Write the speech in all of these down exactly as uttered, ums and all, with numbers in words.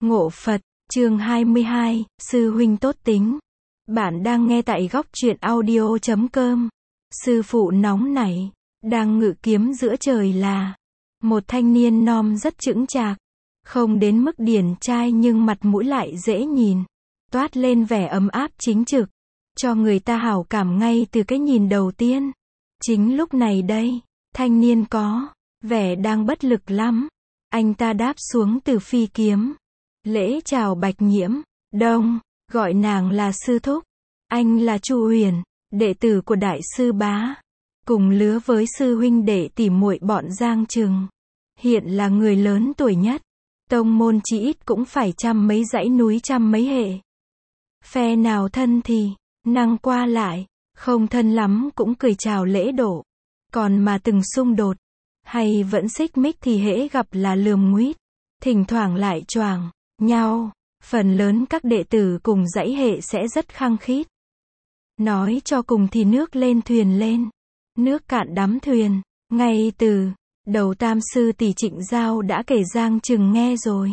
Ngộ Phật, chương hai mươi hai, Sư huynh tốt tính. Bạn đang nghe tại góc truyện audio chấm com. Sư phụ nóng nảy, đang ngự kiếm giữa trời là một thanh niên non rất chững chạc, không đến mức điển trai nhưng mặt mũi lại dễ nhìn, toát lên vẻ ấm áp chính trực, cho người ta hảo cảm ngay từ cái nhìn đầu tiên. Chính lúc này đây, thanh niên có vẻ đang bất lực lắm. Anh ta đáp xuống từ phi kiếm, lễ chào Bạch Nhiễm, Đông, gọi nàng là sư thúc. Anh là Chu Huyền, đệ tử của đại sư Bá, cùng lứa với sư huynh đệ tỉ muội bọn Giang Trừng. Hiện là người lớn tuổi nhất, tông môn chỉ ít cũng phải trăm mấy dãy núi trăm mấy hệ. Phe nào thân thì năng qua lại, không thân lắm cũng cười chào lễ độ. Còn mà từng xung đột hay vẫn xích mích thì hễ gặp là lườm nguýt, thỉnh thoảng lại choàng nhau. Phần lớn các đệ tử cùng dãy hệ sẽ rất khăng khít. Nói cho cùng thì nước lên thuyền lên, nước cạn đắm thuyền. Ngay từ đầu tam sư tỷ Trịnh Giao đã kể Giang Trừng nghe rồi.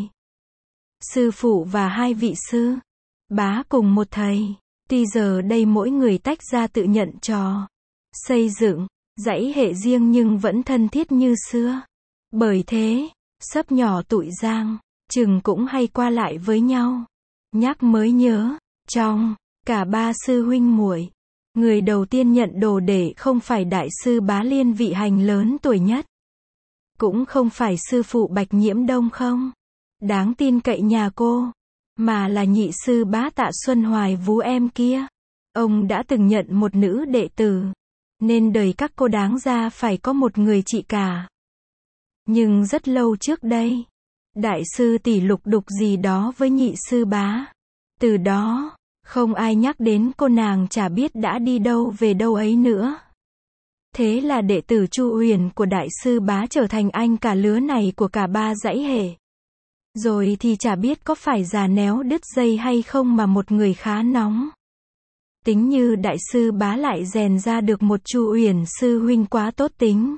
Sư phụ và hai vị sư bá cùng một thầy, tuy giờ đây mỗi người tách ra tự nhận trò, xây dựng dãy hệ riêng nhưng vẫn thân thiết như xưa. Bởi thế, xấp nhỏ tụi Giang Trừng cũng hay qua lại với nhau. Nhắc mới nhớ, trong cả ba sư huynh muội, người đầu tiên nhận đồ đệ không phải đại sư Bá Liên vị hành lớn tuổi nhất, cũng không phải sư phụ Bạch Nhiễm Đông không đáng tin cậy nhà cô, mà là nhị sư Bá Tạ Xuân Hoài Vú em kia. Ông đã từng nhận một nữ đệ tử, nên đời các cô đáng ra phải có một người chị cả. Nhưng rất lâu trước đây, đại sư tỷ lục đục gì đó với nhị sư Bá. Từ đó, không ai nhắc đến cô, nàng chả biết đã đi đâu về đâu ấy nữa. Thế là đệ tử Chu Huyền của đại sư Bá trở thành anh cả lứa này của cả ba dãy hệ. Rồi thì chả biết có phải già néo đứt dây hay không mà một người khá nóng tính như đại sư Bá lại rèn ra được một Chu Huyền sư huynh quá tốt tính.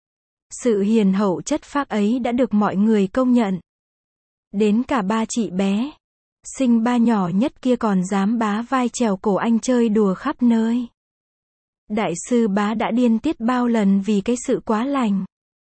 Sự hiền hậu chất phác ấy đã được mọi người công nhận. Đến cả ba chị bé sinh ba nhỏ nhất kia còn dám bá vai trèo cổ anh chơi đùa khắp nơi. Đại sư Bá đã điên tiết bao lần vì cái sự quá lành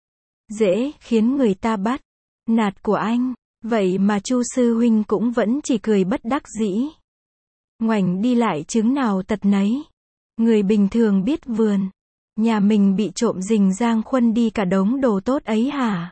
dễ khiến người ta bắt nạt của anh. Vậy mà Chu sư huynh cũng vẫn chỉ cười bất đắc dĩ. Ngoảnh đi lại chứng nào tật nấy. Người bình thường biết vườn nhà mình bị trộm rình rang khuân đi cả đống đồ tốt ấy hả?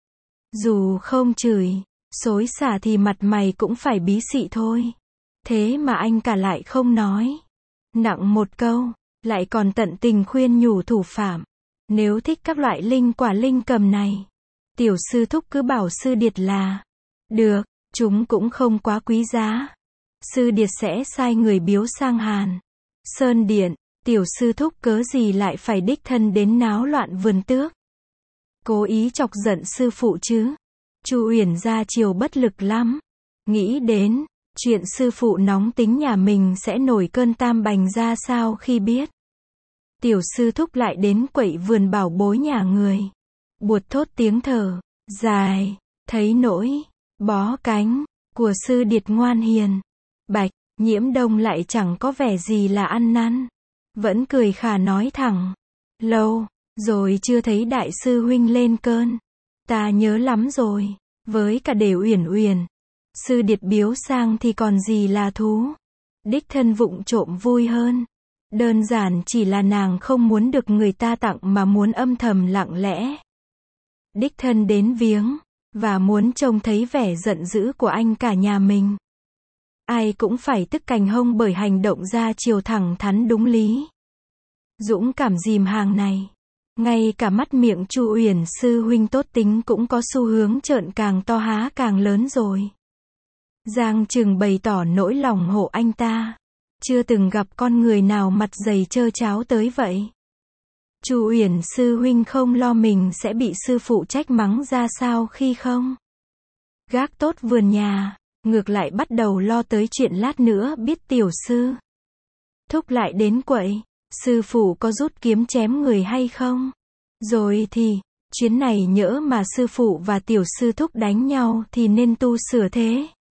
Dù không chửi xối xả thì mặt mày cũng phải bí xị thôi. Thế mà anh cả lại không nói nặng một câu, lại còn tận tình khuyên nhủ thủ phạm. Nếu thích các loại linh quả linh cầm này, tiểu sư thúc cứ bảo sư điệt là được, chúng cũng không quá quý giá. Sư điệt sẽ sai người biếu sang Hàn Sơn Điện. Tiểu sư thúc cớ gì lại phải đích thân đến náo loạn vườn tước, cố ý chọc giận sư phụ chứ? Chu Uyển ra chiều bất lực lắm, nghĩ đến chuyện sư phụ nóng tính nhà mình sẽ nổi cơn tam bành ra sao khi biết tiểu sư thúc lại đến quậy vườn bảo bối nhà người. Buột thốt tiếng thở dài, thấy nỗi bó cánh của sư điệt ngoan hiền. Bạch Nhiễm Đông lại chẳng có vẻ gì là ăn năn, vẫn cười khà nói thẳng, lâu rồi chưa thấy đại sư huynh lên cơn, ta nhớ lắm rồi. Với cả để Uyển Uyển sư điệt biếu sang thì còn gì là thú. Đích thân vụng trộm vui hơn. Đơn giản chỉ là nàng không muốn được người ta tặng mà muốn âm thầm lặng lẽ đích thân đến viếng, và muốn trông thấy vẻ giận dữ của anh cả nhà mình. Ai cũng phải tức cành hông bởi hành động ra chiều thẳng thắn đúng lý, dũng cảm dìm hàng này. Ngay cả mắt miệng Chu Uyển sư huynh tốt tính cũng có xu hướng trợn càng to há càng lớn rồi. Giang Trừng bày tỏ nỗi lòng hộ anh ta. Chưa từng gặp con người nào mặt dày trơ tráo tới vậy. Chu Uyển sư huynh không lo mình sẽ bị sư phụ trách mắng ra sao khi không gác tốt vườn nhà, ngược lại bắt đầu lo tới chuyện lát nữa biết tiểu sư thúc lại đến quậy, sư phụ có rút kiếm chém người hay không. Rồi thì, chuyến này nhỡ mà sư phụ và tiểu sư thúc đánh nhau thì nên tu sửa thế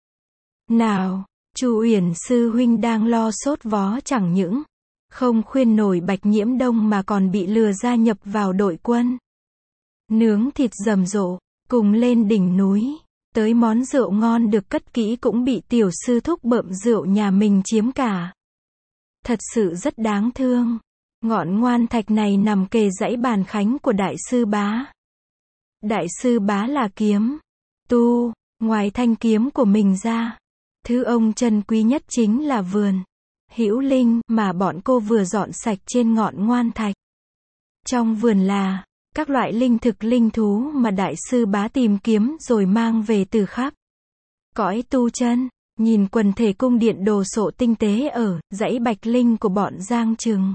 Nào, Chu Uyển sư huynh đang lo sốt vó chẳng những không khuyên nổi Bạch Nhiễm Đông mà còn bị lừa gia nhập vào đội quân. Nướng thịt rầm rộ, cùng lên đỉnh núi, tới món rượu ngon được cất kỹ cũng bị tiểu sư thúc bợm rượu nhà mình chiếm cả. Thật sự rất đáng thương. Ngọn ngoan thạch này nằm kề dãy bàn khánh của đại sư bá. Đại sư bá là kiếm tu, ngoài thanh kiếm của mình ra, thứ ông trân quý nhất chính là vườn hữu linh mà bọn cô vừa dọn sạch trên ngọn ngoan thạch. Trong vườn là các loại linh thực linh thú mà đại sư bá tìm kiếm rồi mang về từ khắp cõi tu chân. Nhìn quần thể cung điện đồ sộ tinh tế ở dãy Bạch Linh của bọn Giang Trừng.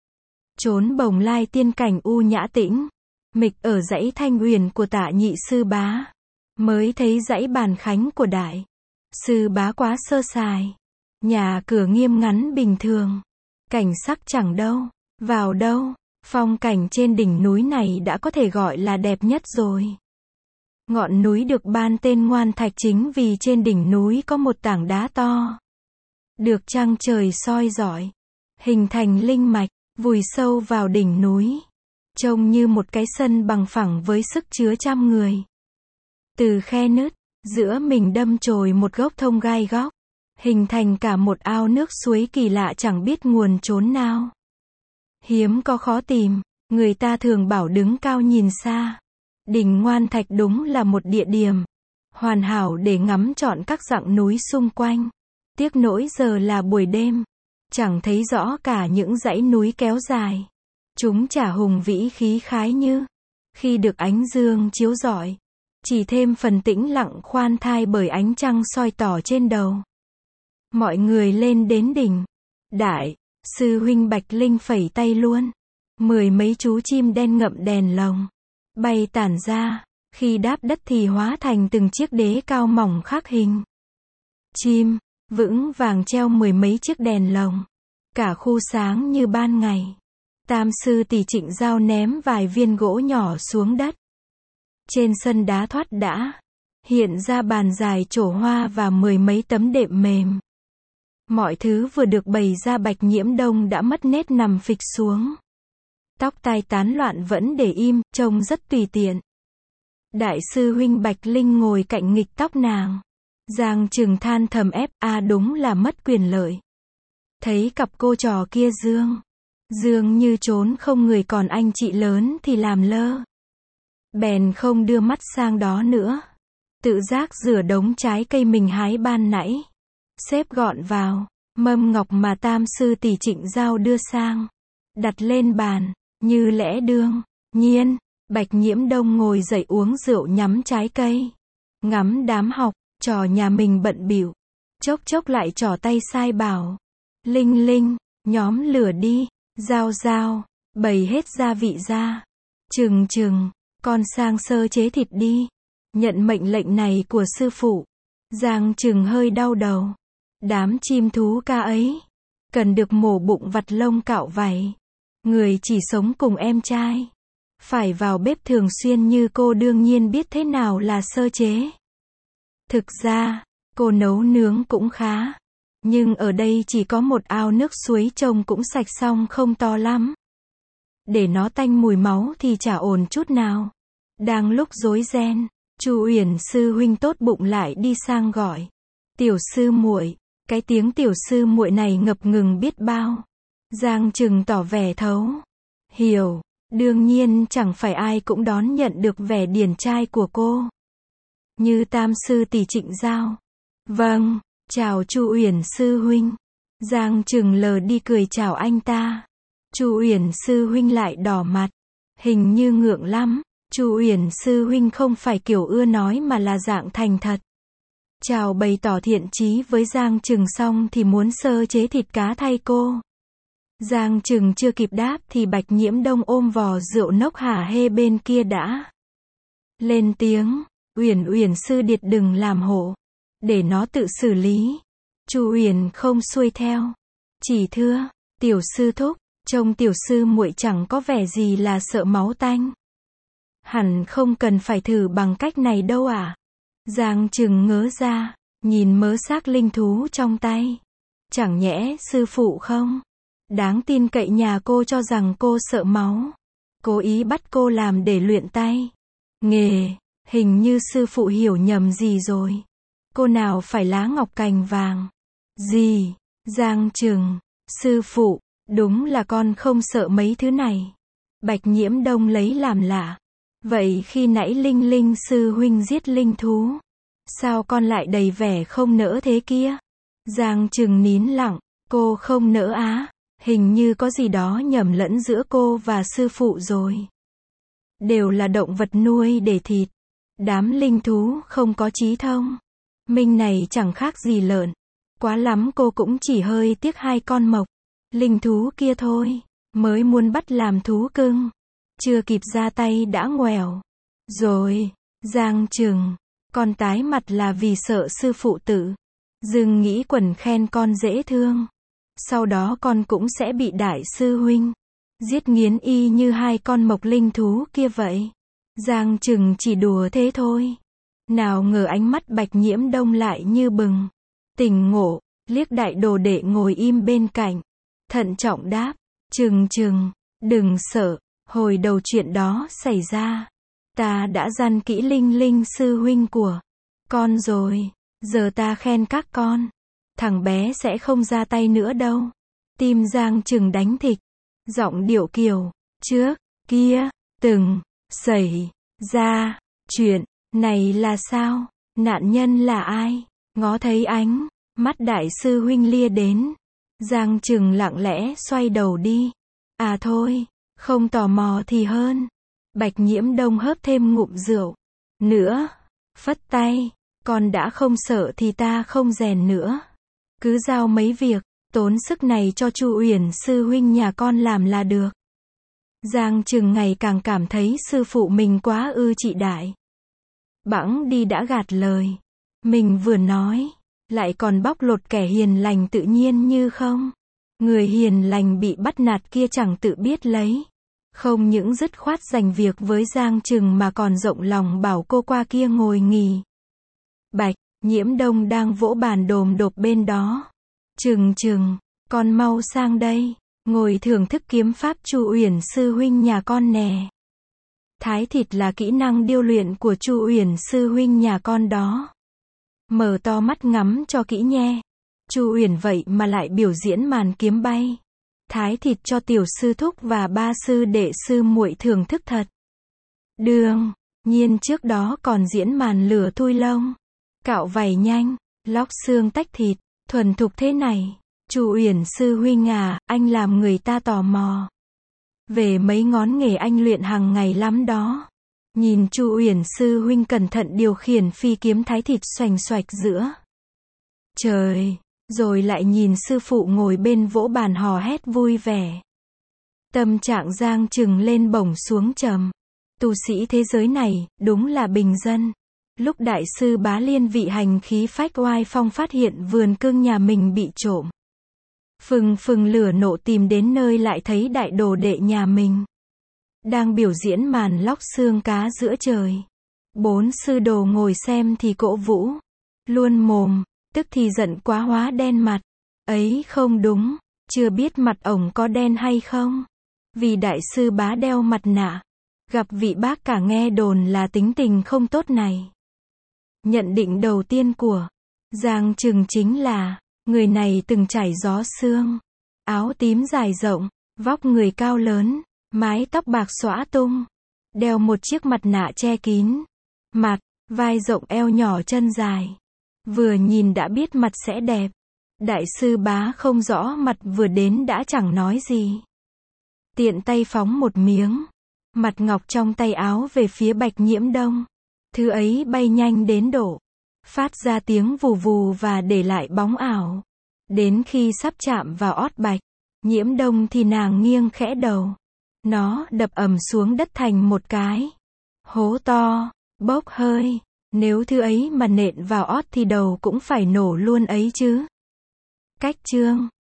Trốn bồng lai tiên cảnh u nhã tĩnh mịch ở dãy Thanh Uyển của Tạ nhị sư bá. Mới thấy dãy bàn khánh của đại sư bá quá sơ sài. Nhà cửa nghiêm ngắn bình thường. Cảnh sắc chẳng đâu vào đâu. Phong cảnh trên đỉnh núi này đã có thể gọi là đẹp nhất rồi. Ngọn núi được ban tên Ngoan Thạch chính vì trên đỉnh núi có một tảng đá to. Được trăng trời soi rọi, hình thành linh mạch, vùi sâu vào đỉnh núi. Trông như một cái sân bằng phẳng với sức chứa trăm người. Từ khe nứt, giữa mình đâm chồi một gốc thông gai góc. Hình thành cả một ao nước suối kỳ lạ chẳng biết nguồn trốn nào. Hiếm có khó tìm, người ta thường bảo đứng cao nhìn xa. Đỉnh Ngoan Thạch đúng là một địa điểm hoàn hảo để ngắm trọn các dặng núi xung quanh. Tiếc nỗi giờ là buổi đêm, chẳng thấy rõ cả những dãy núi kéo dài. Chúng chả hùng vĩ khí khái như khi được ánh dương chiếu rọi, chỉ thêm phần tĩnh lặng khoan thai bởi ánh trăng soi tỏ trên đầu. Mọi người lên đến đỉnh. Đại sư huynh Bạch Linh phẩy tay luôn. Mười mấy chú chim đen ngậm đèn lồng bay tản ra, khi đáp đất thì hóa thành từng chiếc đế cao mỏng khắc hình chim, vững vàng treo mười mấy chiếc đèn lồng. Cả khu sáng như ban ngày. Tam sư tỷ Trịnh Giao ném vài viên gỗ nhỏ xuống đất. Trên sân đá thoát đã hiện ra bàn dài trổ hoa và mười mấy tấm đệm mềm. Mọi thứ vừa được bày ra Bạch Nhiễm Đông đã mất nét nằm phịch xuống. Tóc tai tán loạn vẫn để im, trông rất tùy tiện. Đại sư huynh Bạch Linh ngồi cạnh nghịch tóc nàng. Giang Trừng than thầm ép, a à đúng là mất quyền lợi. Thấy cặp cô trò kia dương. Dương như trốn không người còn anh chị lớn thì làm lơ. Bèn không đưa mắt sang đó nữa. Tự giác rửa đống trái cây mình hái ban nãy. Xếp gọn vào mâm ngọc mà tam sư tỷ Trịnh Giao đưa sang. Đặt lên bàn, như lẽ đương nhiên. Bạch Nhiễm Đông ngồi dậy uống rượu nhắm trái cây. Ngắm đám học trò nhà mình bận bịu. Chốc chốc lại trỏ tay sai bảo. Linh Linh, nhóm lửa đi. Giao Giao, bày hết gia vị ra. Trừng Trừng, con sang sơ chế thịt đi. Nhận mệnh lệnh này của sư phụ. Giang Trừng hơi đau đầu. Đám chim thú ca ấy cần được mổ bụng vặt lông cạo vảy. Người chỉ sống cùng em trai phải vào bếp thường xuyên như cô đương nhiên biết thế nào là sơ chế. Thực ra, cô nấu nướng cũng khá. Nhưng ở đây chỉ có một ao nước suối trông cũng sạch xong không to lắm. Để nó tanh mùi máu thì chả ổn chút nào. Đang lúc rối ren, Chu Uyển sư huynh tốt bụng lại đi sang gọi. Tiểu sư muội. Cái tiếng tiểu sư muội này ngập ngừng biết bao. Giang Trừng tỏ vẻ thấu hiểu. Đương nhiên chẳng phải ai cũng đón nhận được vẻ điển trai của cô. Như tam sư tỷ Trịnh Giao. Vâng, chào Chu Uyển sư huynh. Giang Trừng lờ đi cười chào anh ta. Chu Uyển sư huynh lại đỏ mặt. Hình như ngượng lắm. Chu Uyển sư huynh không phải kiểu ưa nói mà là dạng thành thật. Chào bày tỏ thiện chí với Giang Trừng xong thì muốn sơ chế thịt cá thay cô. Giang Trừng chưa kịp đáp thì Bạch Nhiễm Đông ôm vò rượu nốc hả hê bên kia đã lên tiếng. Uyển Uyển sư điệt đừng làm hộ. Để nó tự xử lý. Chu Uyển không xuôi theo. Chỉ thưa, tiểu sư thúc, trông tiểu sư muội chẳng có vẻ gì là sợ máu tanh. Hẳn không cần phải thử bằng cách này đâu à. Giang Trừng ngớ ra. nhìn mớ xác linh thú trong tay. Chẳng nhẽ sư phụ không? Đáng tin cậy nhà cô cho rằng cô sợ máu. Cố ý bắt cô làm để luyện tay. Nghề, hình như sư phụ hiểu nhầm gì rồi. Cô nào phải lá ngọc cành vàng. Gì? Giang Trừng, sư phụ, đúng là con không sợ mấy thứ này. Bạch Nhiễm Đông lấy làm lạ. Vậy khi nãy Linh Linh sư huynh giết linh thú, sao con lại đầy vẻ không nỡ thế kia? Giang Trừng nín lặng, cô không nỡ á, hình như có gì đó nhầm lẫn giữa cô và sư phụ rồi. Đều là động vật nuôi để thịt. Đám linh thú không có trí thông minh này chẳng khác gì lợn. Quá lắm cô cũng chỉ hơi tiếc hai con mộc linh thú kia thôi, mới muốn bắt làm thú cưng. Chưa kịp ra tay đã ngoèo. Rồi, Giang Trừng, con tái mặt là vì sợ sư phụ tự dưng nghĩ quần khen con dễ thương. Sau đó con cũng sẽ bị đại sư huynh giết nghiến y như hai con mộc linh thú kia vậy. Giang Trừng chỉ đùa thế thôi. Nào ngờ ánh mắt Bạch Nhiễm Đông lại như bừng tỉnh ngộ, liếc đại đồ đệ ngồi im bên cạnh. Thận trọng đáp, Trừng Trừng, đừng sợ, hồi đầu chuyện đó xảy ra, ta đã dặn kỹ Linh Linh sư huynh của con rồi, giờ ta khen các con, thằng bé sẽ không ra tay nữa đâu. Tim Giang Trừng đánh thịch, giọng điệu kiều, trước kia, từng xảy ra chuyện này là sao? Nạn nhân là ai? Ngó thấy ánh mắt đại sư huynh lia đến, Giang Trừng lặng lẽ xoay đầu đi. À thôi, không tò mò thì hơn. Bạch Nhiễm Đông hớp thêm ngụm rượu nữa, phất tay, con đã không sợ thì ta không rèn nữa. Cứ giao mấy việc tốn sức này cho Chu Uyển sư huynh nhà con làm là được. Giang Trừng ngày càng cảm thấy sư phụ mình quá ư trị đại. Bẵng đi đã gạt lời. Mình vừa nói, lại còn bóc lột kẻ hiền lành tự nhiên như không. Người hiền lành bị bắt nạt kia chẳng tự biết lấy. Không những dứt khoát giành việc với Giang Trừng mà còn rộng lòng bảo cô qua kia ngồi nghỉ. Bạch Nhiễm Đông đang vỗ bàn đồm đột bên đó. Trừng Trừng, con mau sang đây, ngồi thưởng thức kiếm pháp Chu Uyển sư huynh nhà con nè. Thái thịt là kỹ năng điêu luyện của Chu Uyển sư huynh nhà con đó. Mở to mắt ngắm cho kỹ nhé. Chu Uyển vậy mà lại biểu diễn màn kiếm bay. Thái thịt cho tiểu sư thúc và ba sư đệ sư muội thưởng thức thật. Đương nhiên trước đó còn diễn màn lửa thui lông, cạo vảy nhanh, lóc xương tách thịt, thuần thục thế này. Chu Uyển sư huynh à, anh làm người ta tò mò về mấy ngón nghề anh luyện hàng ngày lắm đó. Nhìn Chu Uyển sư huynh cẩn thận điều khiển phi kiếm thái thịt xoành xoạch giữa trời, rồi lại nhìn sư phụ ngồi bên vỗ bàn hò hét vui vẻ. Tâm trạng Giang Trừng lên bổng xuống trầm. Tu sĩ thế giới này, đúng là bình dân. Lúc đại sư Bá Liên vị hành khí phách oai phong phát hiện vườn cưng nhà mình bị trộm, phừng phừng lửa nộ tìm đến nơi lại thấy đại đồ đệ nhà mình đang biểu diễn màn lóc xương cá giữa trời. Bốn sư đồ ngồi xem thì cổ vũ luôn mồm, tức thì giận quá hóa đen mặt. Ấy không đúng, chưa biết mặt ổng có đen hay không. Vì đại sư Bá đeo mặt nạ, gặp vị bác cả nghe đồn là tính tình không tốt này. Nhận định đầu tiên của Giang Trừng chính là, người này từng trải gió sương, áo tím dài rộng, vóc người cao lớn, mái tóc bạc xõa tung, đeo một chiếc mặt nạ che kín mặt, vai rộng eo nhỏ chân dài. Vừa nhìn đã biết mặt sẽ đẹp. Đại sư Bá không rõ mặt vừa đến đã chẳng nói gì. Tiện tay phóng một miếng mặt ngọc trong tay áo về phía Bạch Nhiễm Đông. Thứ ấy bay nhanh đến độ phát ra tiếng vù vù và để lại bóng ảo. Đến khi sắp chạm vào ót Bạch Nhiễm Đông thì nàng nghiêng khẽ đầu. Nó đập ầm xuống đất thành một cái hố to, bốc hơi. Nếu thứ ấy mà nện vào ót thì đầu cũng phải nổ luôn ấy chứ. Cách chương